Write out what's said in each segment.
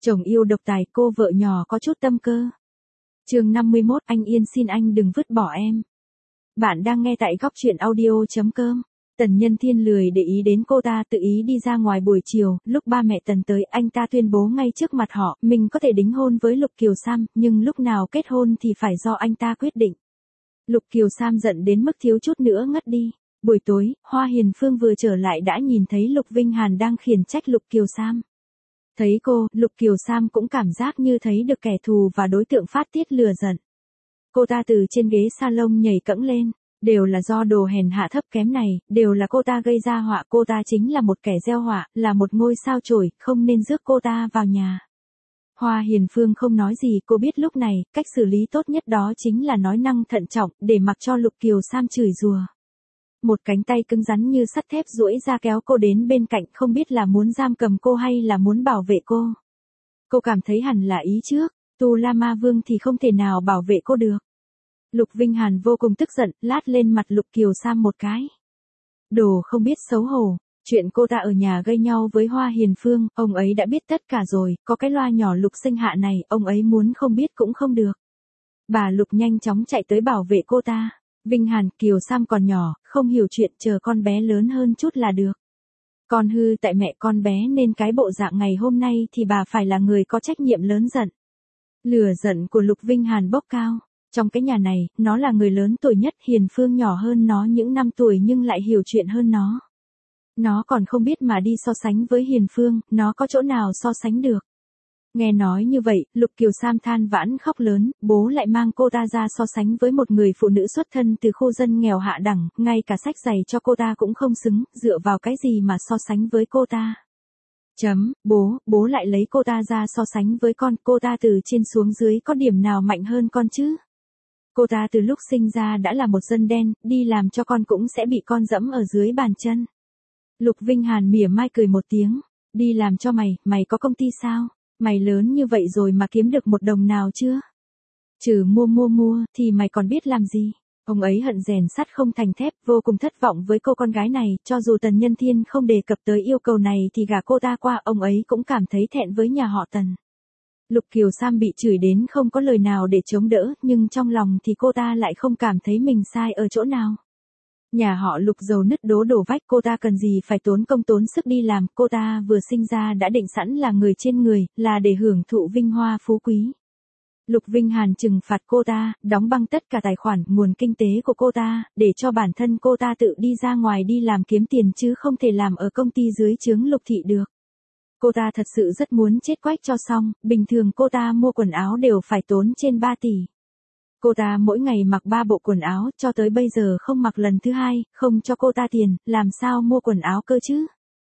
Chồng yêu độc tài, cô vợ nhỏ có chút tâm cơ. Chương 51, anh yên xin anh đừng vứt bỏ em. Bạn đang nghe tại góc truyện audio.com. Tần Nhân Thiên lười để ý đến cô ta, tự ý đi ra ngoài. Buổi chiều, lúc ba mẹ Tần tới, anh ta tuyên bố ngay trước mặt họ, mình có thể đính hôn với Lục Kiều Sam, nhưng lúc nào kết hôn thì phải do anh ta quyết định. Lục Kiều Sam giận đến mức thiếu chút nữa ngất đi. Buổi tối, Hoa Hiền Phương vừa trở lại đã nhìn thấy Lục Vinh Hàn đang khiển trách Lục Kiều Sam. Thấy cô, Lục Kiều Sam cũng cảm giác như thấy được kẻ thù và đối tượng phát tiết lửa giận. Cô ta từ trên ghế salon nhảy cẫng lên. Đều là do đồ hèn hạ thấp kém này, đều là cô ta gây ra họa. Cô ta chính là một kẻ gieo họa, là một ngôi sao chổi, không nên rước cô ta vào nhà. Hoa Hiền Phương không nói gì, cô biết lúc này, cách xử lý tốt nhất đó chính là nói năng thận trọng, để mặc cho Lục Kiều Sam chửi rủa. Một cánh tay cứng rắn như sắt thép duỗi ra kéo cô đến bên cạnh, không biết là muốn giam cầm cô hay là muốn bảo vệ cô. Cô cảm thấy hẳn là ý trước, Tu La Ma Vương thì không thể nào bảo vệ cô được. Lục Vinh Hàn vô cùng tức giận, lát lên mặt Lục Kiều Sam một cái. Đồ không biết xấu hổ, chuyện cô ta ở nhà gây nhau với Hoa Hiền Phương, ông ấy đã biết tất cả rồi, có cái loa nhỏ Lục Sinh Hạ này, ông ấy muốn không biết cũng không được. Bà Lục nhanh chóng chạy tới bảo vệ cô ta. Vinh Hàn, Kiều Sam còn nhỏ, không hiểu chuyện, chờ con bé lớn hơn chút là được. Con hư tại mẹ con bé nên cái bộ dạng ngày hôm nay thì bà phải là người có trách nhiệm lớn giận. Lửa giận của Lục Vinh Hàn bốc cao. Trong cái nhà này, nó là người lớn tuổi nhất, Hiền Phương nhỏ hơn nó những năm tuổi nhưng lại hiểu chuyện hơn nó. Nó còn không biết mà đi so sánh với Hiền Phương, nó có chỗ nào so sánh được. Nghe nói như vậy, Lục Kiều Sam than vãn khóc lớn, bố lại mang cô ta ra so sánh với một người phụ nữ xuất thân từ khu dân nghèo hạ đẳng, ngay cả sách giày cho cô ta cũng không xứng, dựa vào cái gì mà so sánh với cô ta. Bố lại lấy cô ta ra so sánh với con, cô ta từ trên xuống dưới có điểm nào mạnh hơn con chứ? Cô ta từ lúc sinh ra đã là một dân đen, đi làm cho con cũng sẽ bị con dẫm ở dưới bàn chân. Lục Vinh Hàn mỉa mai cười một tiếng, đi làm cho mày có công ty sao? Mày lớn như vậy rồi mà kiếm được một đồng nào chưa? Trừ mua thì mày còn biết làm gì? Ông ấy hận rèn sắt không thành thép, vô cùng thất vọng với cô con gái này, cho dù Tần Nhân Thiên không đề cập tới yêu cầu này thì gả cô ta qua, ông ấy cũng cảm thấy thẹn với nhà họ Tần. Lục Kiều Sam bị chửi đến không có lời nào để chống đỡ, nhưng trong lòng thì cô ta lại không cảm thấy mình sai ở chỗ nào. Nhà họ Lục giàu nứt đổ vách, cô ta cần gì phải tốn công tốn sức đi làm, cô ta vừa sinh ra đã định sẵn là người trên người, là để hưởng thụ vinh hoa phú quý. Lục Vinh Hàn trừng phạt cô ta, đóng băng tất cả tài khoản, nguồn kinh tế của cô ta, để cho bản thân cô ta tự đi ra ngoài đi làm kiếm tiền chứ không thể làm ở công ty dưới trướng Lục Thị được. Cô ta thật sự rất muốn chết quách cho xong, bình thường cô ta mua quần áo đều phải tốn trên 3 tỷ. Cô ta mỗi ngày mặc 3 bộ quần áo, cho tới bây giờ không mặc lần thứ 2, không cho cô ta tiền, làm sao mua quần áo cơ chứ?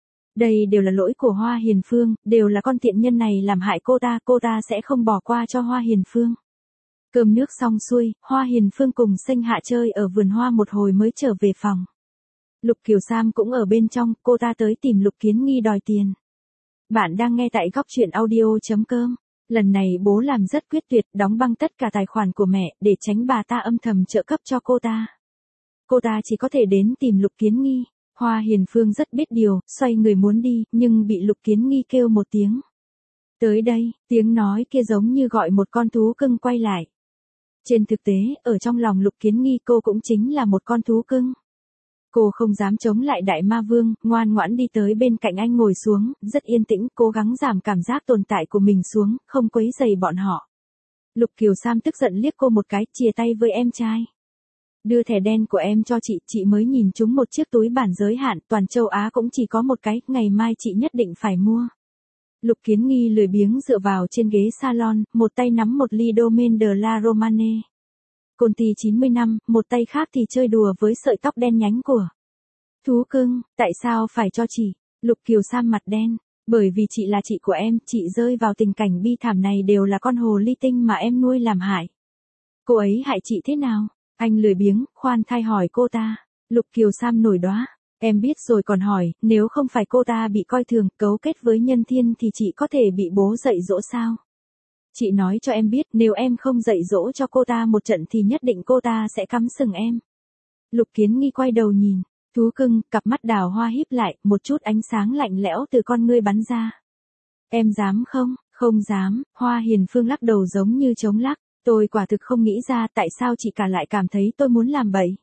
Đây đều là lỗi của Hoa Hiền Phương, đều là con tiện nhân này làm hại cô ta sẽ không bỏ qua cho Hoa Hiền Phương. Cơm nước xong xuôi, Hoa Hiền Phương cùng Sinh Hạ chơi ở vườn hoa một hồi mới trở về phòng. Lục Kiều Sam cũng ở bên trong, cô ta tới tìm Lục Kiến Nghi đòi tiền. Bạn đang nghe tại góc truyện audio.com. Lần này bố làm rất quyết tuyệt, đóng băng tất cả tài khoản của mẹ, để tránh bà ta âm thầm trợ cấp cho cô ta. Cô ta chỉ có thể đến tìm Lục Kiến Nghi. Hoa Hiền Phương rất biết điều, xoay người muốn đi, nhưng bị Lục Kiến Nghi kêu một tiếng. Tới đây, tiếng nói kia giống như gọi một con thú cưng quay lại. Trên thực tế, ở trong lòng Lục Kiến Nghi cô cũng chính là một con thú cưng. Cô không dám chống lại Đại Ma Vương, ngoan ngoãn đi tới bên cạnh anh ngồi xuống, rất yên tĩnh, cố gắng giảm cảm giác tồn tại của mình xuống, không quấy rầy bọn họ. Lục Kiều Sam tức giận liếc cô một cái, chia tay với em trai. Đưa thẻ đen của em cho chị mới nhìn trúng một chiếc túi bản giới hạn, toàn châu Á cũng chỉ có một cái, ngày mai chị nhất định phải mua. Lục Kiến Nghi lười biếng dựa vào trên ghế salon, một tay nắm một ly Domaine de la Romane. Conti 90 năm, một tay khác thì chơi đùa với sợi tóc đen nhánh của thú cưng. Tại sao phải cho chị? Lục Kiều Sam mặt đen. Bởi vì chị là chị của em, chị rơi vào tình cảnh bi thảm này đều là con hồ ly tinh mà em nuôi làm hại. Cô ấy hại chị thế nào? Anh lười biếng, khoan thai hỏi cô ta. Lục Kiều Sam nổi đoá. Em biết rồi còn hỏi, nếu không phải cô ta bị coi thường, cấu kết với Nhân Thiên thì chị có thể bị bố dạy dỗ sao? Chị nói cho em biết, nếu em không dạy dỗ cho cô ta một trận thì nhất định cô ta sẽ cắm sừng em. Lục Kiến Nghi quay đầu nhìn, thú cưng, cặp mắt đào hoa híp lại, một chút ánh sáng lạnh lẽo từ con ngươi bắn ra. Em dám không? Không dám, Hoa Hiền Phương lắc đầu giống như trống lắc, tôi quả thực không nghĩ ra tại sao chị cả lại cảm thấy tôi muốn làm bậy.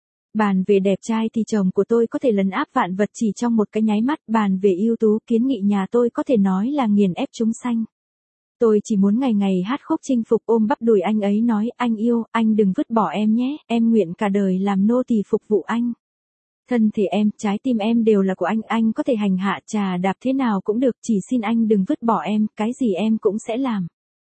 Bàn về đẹp trai thì chồng của tôi có thể lấn áp vạn vật chỉ trong một cái nháy mắt, bàn về ưu tú Kiến Nghị nhà tôi có thể nói là nghiền ép chúng sanh. Tôi chỉ muốn ngày ngày hát khúc chinh phục ôm bắp đùi anh ấy nói anh yêu, anh đừng vứt bỏ em nhé, em nguyện cả đời làm nô tỳ phục vụ anh. Thân thể em, trái tim em đều là của anh có thể hành hạ trà đạp thế nào cũng được, chỉ xin anh đừng vứt bỏ em, cái gì em cũng sẽ làm.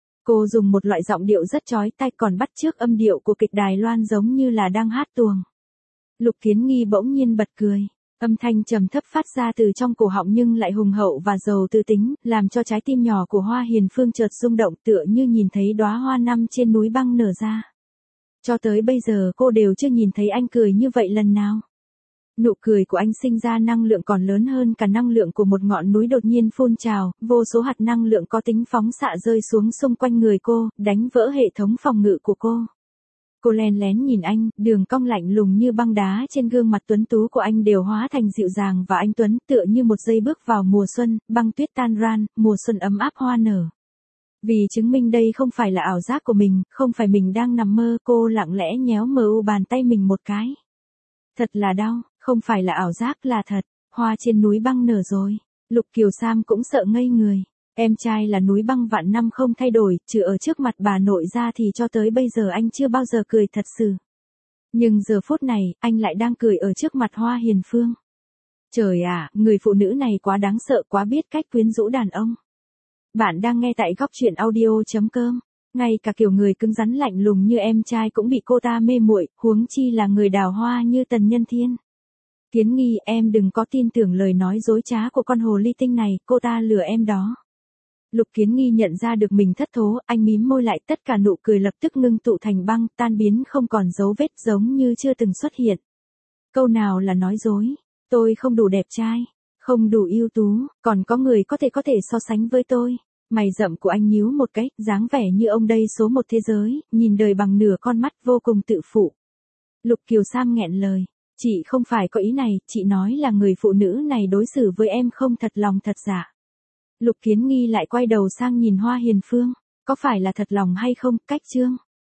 Cô dùng một loại giọng điệu rất chói tai còn bắt chước âm điệu của kịch Đài Loan giống như là đang hát tuồng. Lục Kiến Nghi bỗng nhiên bật cười. Âm thanh trầm thấp phát ra từ trong cổ họng nhưng lại hùng hậu và giàu tư tính, làm cho trái tim nhỏ của Hoa Hiền Phương chợt rung động tựa như nhìn thấy đóa hoa năm trên núi băng nở ra. Cho tới bây giờ cô đều chưa nhìn thấy anh cười như vậy lần nào. Nụ cười của anh sinh ra năng lượng còn lớn hơn cả năng lượng của một ngọn núi đột nhiên phun trào, vô số hạt năng lượng có tính phóng xạ rơi xuống xung quanh người cô, đánh vỡ hệ thống phòng ngự của cô. Cô len lén nhìn anh, đường cong lạnh lùng như băng đá trên gương mặt tuấn tú của anh đều hóa thành dịu dàng và anh tuấn tựa như một giây bước vào mùa xuân, băng tuyết tan ran, mùa xuân ấm áp hoa nở. Vì chứng minh đây không phải là ảo giác của mình, không phải mình đang nằm mơ, cô lặng lẽ nhéo mờ u bàn tay mình một cái. Thật là đau, không phải là ảo giác là thật, hoa trên núi băng nở rồi. Lục Kiều Sam cũng sợ ngây người. Em trai là núi băng vạn năm không thay đổi, trừ ở trước mặt bà nội ra thì cho tới bây giờ anh chưa bao giờ cười thật sự. Nhưng giờ phút này, anh lại đang cười ở trước mặt Hoa Hiền Phương. Trời ạ, người phụ nữ này quá đáng sợ, quá biết cách quyến rũ đàn ông. Bạn đang nghe tại góc truyện audio.com. Ngay cả kiểu người cứng rắn lạnh lùng như em trai cũng bị cô ta mê muội, huống chi là người đào hoa như Tần Nhân Thiên. Kiến Nghi, em đừng có tin tưởng lời nói dối trá của con hồ ly tinh này, cô ta lừa em đó. Lục Kiến Nghi nhận ra được mình thất thố, anh mím môi lại, tất cả nụ cười lập tức ngưng tụ thành băng, tan biến không còn dấu vết giống như chưa từng xuất hiện. Câu nào là nói dối? Tôi không đủ đẹp trai, không đủ ưu tú, còn có người có thể so sánh với tôi. Mày rậm của anh nhíu một cái, dáng vẻ như ông đây số một thế giới, nhìn đời bằng nửa con mắt vô cùng tự phụ. Lục Kiều Sam nghẹn lời, chị không phải có ý này, chị nói là người phụ nữ này đối xử với em không thật lòng thật giả. Lục Kiến Nghi lại quay đầu sang nhìn Hoa Hiền Phương, có phải là thật lòng hay không, cách chương.